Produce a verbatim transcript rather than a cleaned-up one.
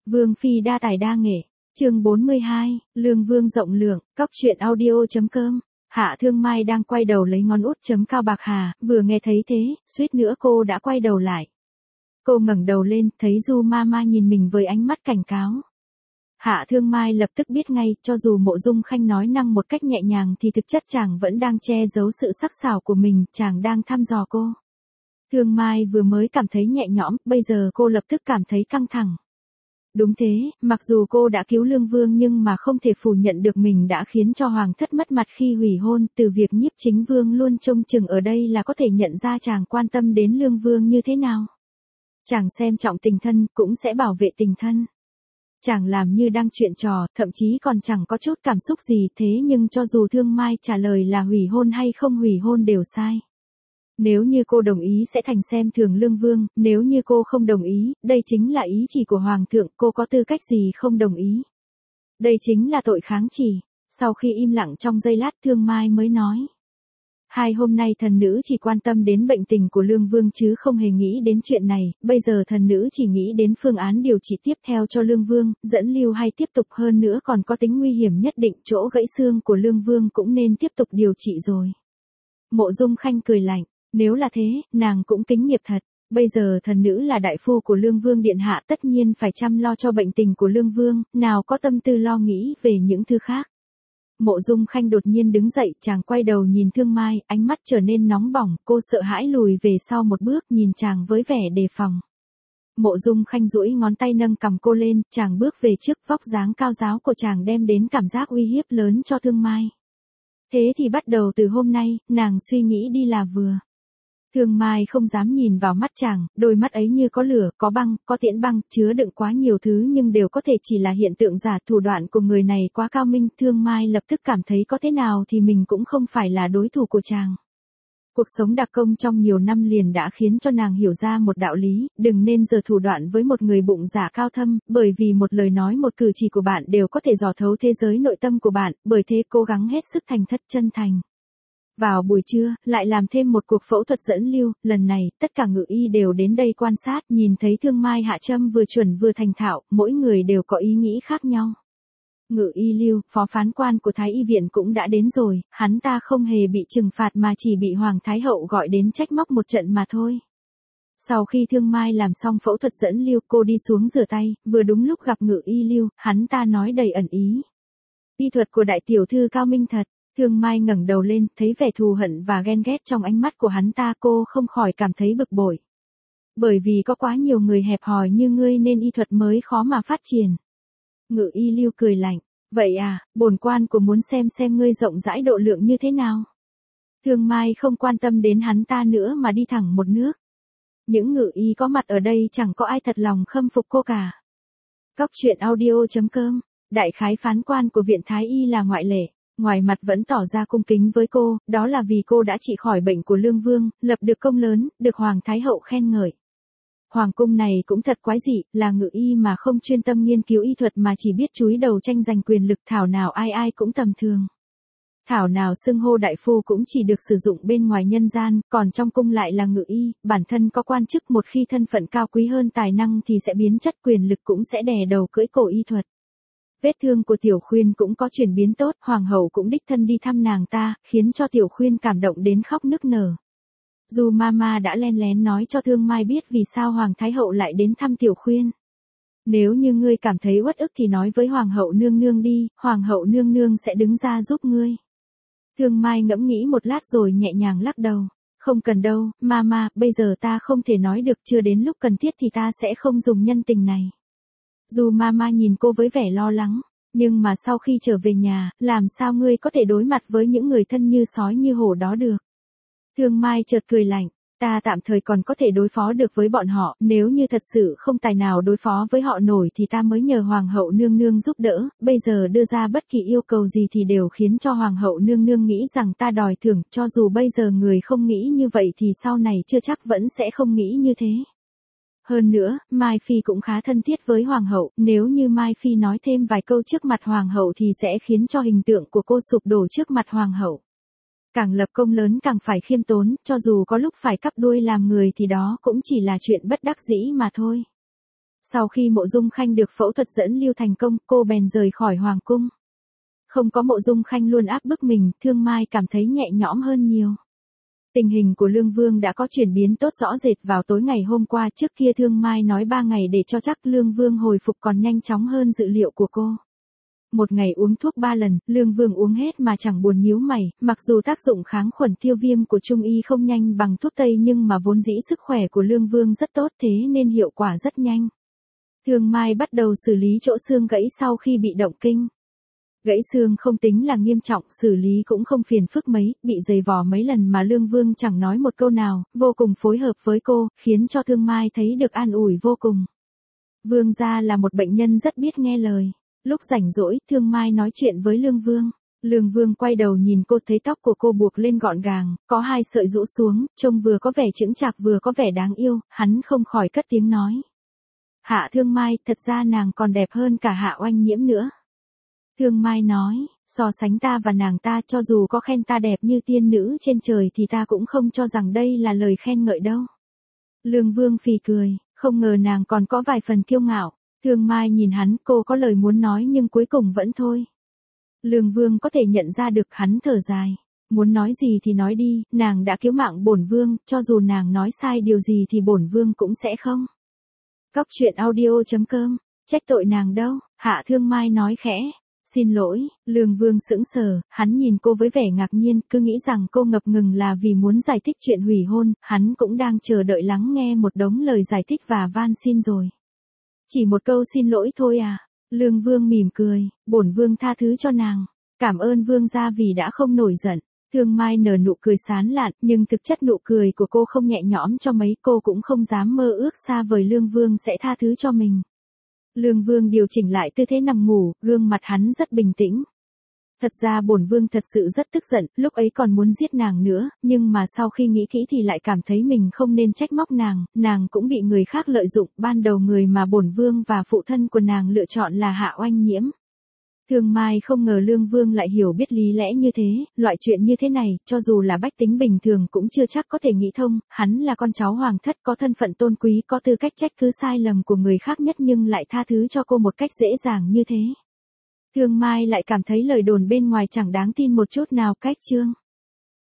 Vương phi đa tài đa nghệ, chương bốn mươi hai, Lương Vương rộng lượng, cóc truyện audio.com. Hạ Thương Mai đang quay đầu lấy ngón út chấm Cao Bạc Hà, vừa nghe thấy thế, suýt nữa cô đã quay đầu lại. Cô ngẩng đầu lên, thấy Du Mama nhìn mình với ánh mắt cảnh cáo. Hạ Thương Mai lập tức biết ngay, cho dù Mộ Dung Khanh nói năng một cách nhẹ nhàng thì thực chất chàng vẫn đang che giấu sự sắc sảo của mình, chàng đang thăm dò cô. Thương Mai vừa mới cảm thấy nhẹ nhõm, bây giờ cô lập tức cảm thấy căng thẳng. Đúng thế, mặc dù cô đã cứu Lương Vương nhưng mà không thể phủ nhận được mình đã khiến cho Hoàng thất mất mặt khi hủy hôn, từ việc Nhiếp Chính Vương luôn trông chừng ở đây là có thể nhận ra chàng quan tâm đến Lương Vương như thế nào. Chàng xem trọng tình thân, cũng sẽ bảo vệ tình thân. Chàng làm như đang chuyện trò, thậm chí còn chẳng có chút cảm xúc gì, thế nhưng cho dù Thương Mai trả lời là hủy hôn hay không hủy hôn đều sai. Nếu như cô đồng ý sẽ thành xem thường Lương Vương, nếu như cô không đồng ý, đây chính là ý chỉ của Hoàng thượng, cô có tư cách gì không đồng ý. Đây chính là tội kháng chỉ. Sau khi im lặng trong giây lát, Thương Mai mới nói. Hai hôm nay thần nữ chỉ quan tâm đến bệnh tình của Lương Vương chứ không hề nghĩ đến chuyện này, bây giờ thần nữ chỉ nghĩ đến phương án điều trị tiếp theo cho Lương Vương, dẫn lưu hay tiếp tục, hơn nữa còn có tính nguy hiểm nhất định, chỗ gãy xương của Lương Vương cũng nên tiếp tục điều trị rồi. Mộ Dung Khanh cười lạnh. Nếu là thế, nàng cũng kính nghiệp thật. Bây giờ thần nữ là đại phu của Lương Vương điện hạ, tất nhiên phải chăm lo cho bệnh tình của Lương Vương, nào có tâm tư lo nghĩ về những thứ khác. Mộ Dung Khanh đột nhiên đứng dậy, chàng quay đầu nhìn Thương Mai, ánh mắt trở nên nóng bỏng, cô sợ hãi lùi về sau một bước, nhìn chàng với vẻ đề phòng. Mộ Dung Khanh duỗi ngón tay nâng cằm cô lên, chàng bước về trước, vóc dáng cao ráo của chàng đem đến cảm giác uy hiếp lớn cho Thương Mai. Thế thì bắt đầu từ hôm nay, nàng suy nghĩ đi là vừa. Thương Mai không dám nhìn vào mắt chàng, đôi mắt ấy như có lửa, có băng, có tiễn băng, chứa đựng quá nhiều thứ nhưng đều có thể chỉ là hiện tượng giả, thủ đoạn của người này quá cao minh. Thương Mai lập tức cảm thấy có thế nào thì mình cũng không phải là đối thủ của chàng. Cuộc sống đặc công trong nhiều năm liền đã khiến cho nàng hiểu ra một đạo lý, đừng nên giở thủ đoạn với một người bụng dạ cao thâm, bởi vì một lời nói một cử chỉ của bạn đều có thể dò thấu thế giới nội tâm của bạn, bởi thế cố gắng hết sức thành thất chân thành. Vào buổi trưa, lại làm thêm một cuộc phẫu thuật dẫn lưu, lần này, tất cả ngự y đều đến đây quan sát, nhìn thấy Thương Mai hạ châm vừa chuẩn vừa thành thạo, mỗi người đều có ý nghĩ khác nhau. Ngự y Lưu, phó phán quan của Thái y viện cũng đã đến rồi, hắn ta không hề bị trừng phạt mà chỉ bị Hoàng Thái hậu gọi đến trách móc một trận mà thôi. Sau khi Thương Mai làm xong phẫu thuật dẫn lưu, cô đi xuống rửa tay, vừa đúng lúc gặp ngự y Lưu, hắn ta nói đầy ẩn ý. Y thuật của đại tiểu thư cao minh thật. Thương Mai ngẩng đầu lên, thấy vẻ thù hận và ghen ghét trong ánh mắt của hắn ta, cô không khỏi cảm thấy bực bội. Bởi vì có quá nhiều người hẹp hòi như ngươi nên y thuật mới khó mà phát triển. Ngự y Lưu cười lạnh, vậy à, bổn quan của muốn xem xem ngươi rộng rãi độ lượng như thế nào. Thương Mai không quan tâm đến hắn ta nữa mà đi thẳng một nước. Những ngự y có mặt ở đây chẳng có ai thật lòng khâm phục cô cả. Cóc truyện audio.com, đại khái phán quan của viện Thái y là ngoại lệ. Ngoài mặt vẫn tỏ ra cung kính với cô, đó là vì cô đã trị khỏi bệnh của Lương Vương, lập được công lớn, được Hoàng Thái hậu khen ngợi. Hoàng cung này cũng thật quái dị, là ngự y mà không chuyên tâm nghiên cứu y thuật mà chỉ biết chúi đầu tranh giành quyền lực, thảo nào ai ai cũng tầm thường. Thảo nào xưng hô đại phu cũng chỉ được sử dụng bên ngoài nhân gian, còn trong cung lại là ngự y, bản thân có quan chức, một khi thân phận cao quý hơn tài năng thì sẽ biến chất, quyền lực cũng sẽ đè đầu cưỡi cổ y thuật. Vết thương của Tiểu Khuyên cũng có chuyển biến tốt, Hoàng hậu cũng đích thân đi thăm nàng ta, khiến cho Tiểu Khuyên cảm động đến khóc nức nở. Du Mama đã len lén nói cho Thương Mai biết vì sao Hoàng Thái hậu lại đến thăm Tiểu Khuyên. Nếu như ngươi cảm thấy uất ức thì nói với Hoàng hậu nương nương đi, Hoàng hậu nương nương sẽ đứng ra giúp ngươi. Thương Mai ngẫm nghĩ một lát rồi nhẹ nhàng lắc đầu. Không cần đâu, Mama, bây giờ ta không thể nói được, chưa đến lúc cần thiết thì ta sẽ không dùng nhân tình này. Du Mama nhìn cô với vẻ lo lắng, nhưng mà sau khi trở về nhà, làm sao ngươi có thể đối mặt với những người thân như sói như hổ đó được? Thương Mai chợt cười lạnh, ta tạm thời còn có thể đối phó được với bọn họ, nếu như thật sự không tài nào đối phó với họ nổi thì ta mới nhờ Hoàng hậu nương nương giúp đỡ, bây giờ đưa ra bất kỳ yêu cầu gì thì đều khiến cho Hoàng hậu nương nương nghĩ rằng ta đòi thưởng, cho dù bây giờ người không nghĩ như vậy thì sau này chưa chắc vẫn sẽ không nghĩ như thế. Hơn nữa, Mai Phi cũng khá thân thiết với Hoàng hậu, nếu như Mai Phi nói thêm vài câu trước mặt Hoàng hậu thì sẽ khiến cho hình tượng của cô sụp đổ trước mặt Hoàng hậu. Càng lập công lớn càng phải khiêm tốn, cho dù có lúc phải cắp đuôi làm người thì đó cũng chỉ là chuyện bất đắc dĩ mà thôi. Sau khi Mộ Dung Khanh được phẫu thuật dẫn lưu thành công, cô bèn rời khỏi hoàng cung. Không có Mộ Dung Khanh luôn áp bức mình, Thương Mai cảm thấy nhẹ nhõm hơn nhiều. Tình hình của Lương Vương đã có chuyển biến tốt rõ rệt vào tối ngày hôm qua. Trước kia Thương Mai nói ba ngày để cho chắc Lương Vương hồi phục còn nhanh chóng hơn dự liệu của cô. Một ngày uống thuốc ba lần, Lương Vương uống hết mà chẳng buồn nhíu mày, mặc dù tác dụng kháng khuẩn tiêu viêm của Trung y không nhanh bằng thuốc Tây nhưng mà vốn dĩ sức khỏe của Lương Vương rất tốt thế nên hiệu quả rất nhanh. Thương Mai bắt đầu xử lý chỗ xương gãy sau khi bị động kinh. Gãy xương không tính là nghiêm trọng, xử lý cũng không phiền phức mấy, bị giày vò mấy lần mà Lương Vương chẳng nói một câu nào, vô cùng phối hợp với cô, khiến cho Thương Mai thấy được an ủi vô cùng. Vương gia là một bệnh nhân rất biết nghe lời. Lúc rảnh rỗi, Thương Mai nói chuyện với Lương Vương. Lương Vương quay đầu nhìn cô, thấy tóc của cô buộc lên gọn gàng, có hai sợi rũ xuống, trông vừa có vẻ chững chạc vừa có vẻ đáng yêu, hắn không khỏi cất tiếng nói. Hạ Thương Mai, thật ra nàng còn đẹp hơn cả Hạ Oanh Nhiễm nữa. Thương Mai nói, so sánh ta và nàng ta, cho dù có khen ta đẹp như tiên nữ trên trời thì ta cũng không cho rằng đây là lời khen ngợi đâu. Lương Vương phì cười, không ngờ nàng còn có vài phần kiêu ngạo. Thương Mai nhìn hắn, cô có lời muốn nói nhưng cuối cùng vẫn thôi. Lương Vương có thể nhận ra được, hắn thở dài. Muốn nói gì thì nói đi, nàng đã cứu mạng bổn vương, cho dù nàng nói sai điều gì thì bổn vương cũng sẽ không. Cóc truyện audio chấm com, trách tội nàng đâu, Hạ Thương Mai nói khẽ. Xin lỗi, Lương Vương sững sờ, hắn nhìn cô với vẻ ngạc nhiên, cứ nghĩ rằng cô ngập ngừng là vì muốn giải thích chuyện hủy hôn, hắn cũng đang chờ đợi lắng nghe một đống lời giải thích và van xin rồi. Chỉ một câu xin lỗi thôi à? Lương Vương mỉm cười, bổn vương tha thứ cho nàng. Cảm ơn vương gia vì đã không nổi giận. Thương Mai nở nụ cười sán lạn, nhưng thực chất nụ cười của cô không nhẹ nhõm cho mấy, cô cũng không dám mơ ước xa vời Lương Vương sẽ tha thứ cho mình. Lương Vương điều chỉnh lại tư thế nằm ngủ, gương mặt hắn rất bình tĩnh. Thật ra bổn vương thật sự rất tức giận, lúc ấy còn muốn giết nàng nữa, nhưng mà sau khi nghĩ kỹ thì lại cảm thấy mình không nên trách móc nàng, nàng cũng bị người khác lợi dụng, ban đầu người mà bổn vương và phụ thân của nàng lựa chọn là Hạ Oanh Nhiễm. Thương Mai không ngờ Lương Vương lại hiểu biết lý lẽ như thế, loại chuyện như thế này, cho dù là bách tính bình thường cũng chưa chắc có thể nghĩ thông, hắn là con cháu hoàng thất có thân phận tôn quý có tư cách trách cứ sai lầm của người khác nhất nhưng lại tha thứ cho cô một cách dễ dàng như thế. Thương Mai lại cảm thấy lời đồn bên ngoài chẳng đáng tin một chút nào. Cách chương